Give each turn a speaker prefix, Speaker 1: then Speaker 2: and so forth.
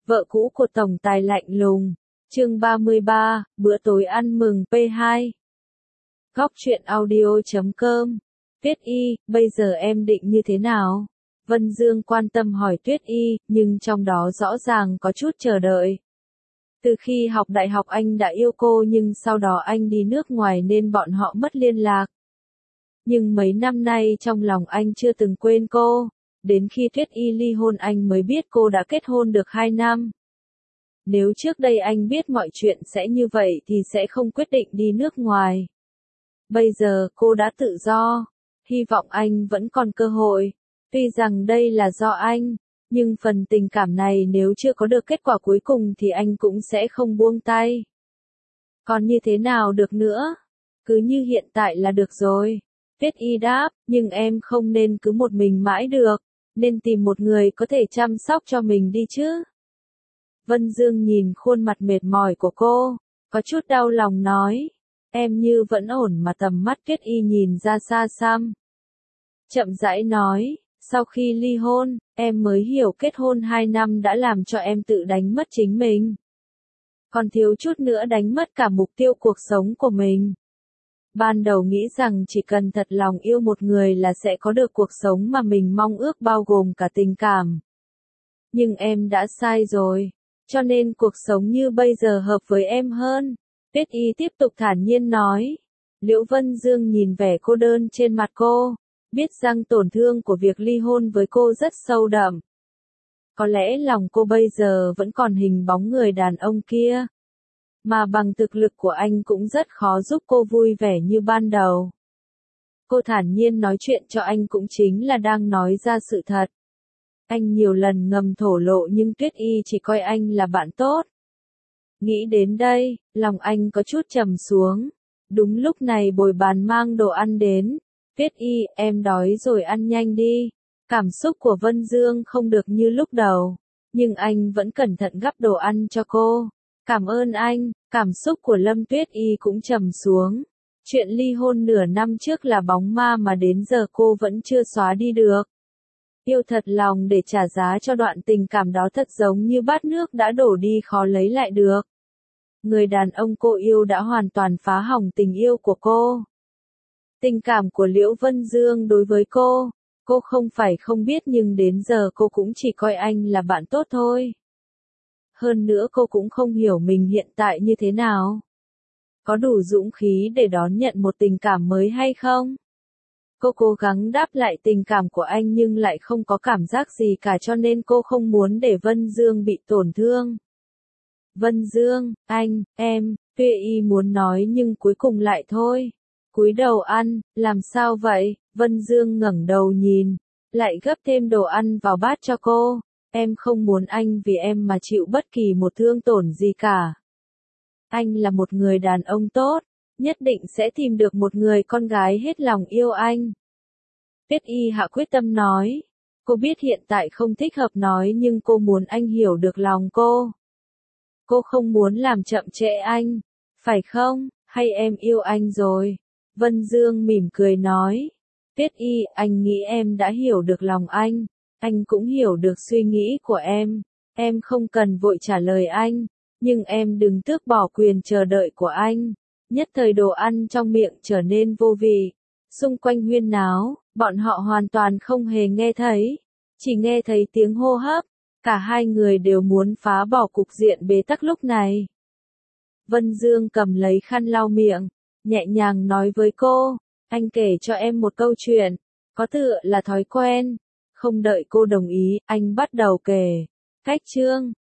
Speaker 1: Vợ cũ của tổng tài lạnh lùng. Chương 33, bữa tối ăn mừng P2. Góc truyện audio.com. Tuyết Y, bây giờ em định như thế nào? Vân Dương quan tâm hỏi Tuyết Y, nhưng trong đó rõ ràng có chút chờ đợi. Từ khi học đại học anh đã yêu cô nhưng sau đó anh đi nước ngoài nên bọn họ mất liên lạc. Nhưng mấy năm nay trong lòng anh chưa từng quên cô. Đến khi Tuyết Y ly hôn anh mới biết cô đã kết hôn được 2 năm. Nếu trước đây anh biết mọi chuyện sẽ như vậy thì sẽ không quyết định đi nước ngoài. Bây giờ cô đã tự do. Hy vọng anh vẫn còn cơ hội. Tuy rằng đây là do anh, nhưng phần tình cảm này nếu chưa có được kết quả cuối cùng thì anh cũng sẽ không buông tay. Còn như thế nào được nữa? Cứ như hiện tại là được rồi. Tuyết Y đáp, nhưng em không nên cứ một mình mãi được, nên tìm một người có thể chăm sóc cho mình đi chứ. Vân Dương nhìn khuôn mặt mệt mỏi của cô, có chút đau lòng nói, em như vẫn ổn mà tầm mắt Tuyết Y nhìn ra xa xăm. Chậm rãi nói, sau khi ly hôn, em mới hiểu kết hôn 2 năm đã làm cho em tự đánh mất chính mình. Còn thiếu chút nữa đánh mất cả mục tiêu cuộc sống của mình. Ban đầu nghĩ rằng chỉ cần thật lòng yêu một người là sẽ có được cuộc sống mà mình mong ước bao gồm cả tình cảm. Nhưng em đã sai rồi, cho nên cuộc sống như bây giờ hợp với em hơn. Tuyết Y tiếp tục thản nhiên nói. Liễu Vân Dương nhìn vẻ cô đơn trên mặt cô, biết rằng tổn thương của việc ly hôn với cô rất sâu đậm. Có lẽ lòng cô bây giờ vẫn còn hình bóng người đàn ông kia. Mà bằng thực lực của anh cũng rất khó giúp cô vui vẻ như ban đầu. Cô thản nhiên nói chuyện cho anh cũng chính là đang nói ra sự thật. Anh nhiều lần ngầm thổ lộ nhưng Tuyết Y chỉ coi anh là bạn tốt. Nghĩ đến đây, lòng anh có chút trầm xuống. Đúng lúc này bồi bàn mang đồ ăn đến. Tuyết Y, em đói rồi ăn nhanh đi. Cảm xúc của Vân Dương không được như lúc đầu. Nhưng anh vẫn cẩn thận gắp đồ ăn cho cô. Cảm ơn anh, cảm xúc của Lâm Tuyết Y cũng trầm xuống. Chuyện ly hôn nửa năm trước là bóng ma mà đến giờ cô vẫn chưa xóa đi được. Yêu thật lòng để trả giá cho đoạn tình cảm đó thật giống như bát nước đã đổ đi khó lấy lại được. Người đàn ông cô yêu đã hoàn toàn phá hỏng tình yêu của cô. Tình cảm của Liễu Vân Dương đối với cô không phải không biết nhưng đến giờ cô cũng chỉ coi anh là bạn tốt thôi. Hơn nữa cô cũng không hiểu mình hiện tại như thế nào. Có đủ dũng khí để đón nhận một tình cảm mới hay không? Cô cố gắng đáp lại tình cảm của anh nhưng lại không có cảm giác gì cả cho nên cô không muốn để Vân Dương bị tổn thương. Vân Dương, anh, em, Tuyết Y muốn nói nhưng cuối cùng lại thôi. Cúi đầu ăn, làm sao vậy? Vân Dương ngẩng đầu nhìn, lại gấp thêm đồ ăn vào bát cho cô. Em không muốn anh vì em mà chịu bất kỳ một thương tổn gì cả. Anh là một người đàn ông tốt, nhất định sẽ tìm được một người con gái hết lòng yêu anh. Tuyết Y hạ quyết tâm nói. Cô biết hiện tại không thích hợp nói nhưng cô muốn anh hiểu được lòng cô. Cô không muốn làm chậm trễ anh, phải không? Hay em yêu anh rồi? Vân Dương mỉm cười nói. Tuyết Y, anh nghĩ em đã hiểu được lòng anh cũng hiểu được suy nghĩ của em không cần vội trả lời anh, nhưng em đừng tước bỏ quyền chờ đợi của anh. Nhất thời đồ ăn trong miệng trở nên vô vị, xung quanh huyên náo, bọn họ hoàn toàn không hề nghe thấy, chỉ nghe thấy tiếng hô hấp, cả hai người đều muốn phá bỏ cục diện bế tắc lúc này. Vân Dương cầm lấy khăn lau miệng, nhẹ nhàng nói với cô, anh kể cho em một câu chuyện, có tựa là thói quen. Không đợi cô đồng ý, anh bắt đầu kể. Cách chương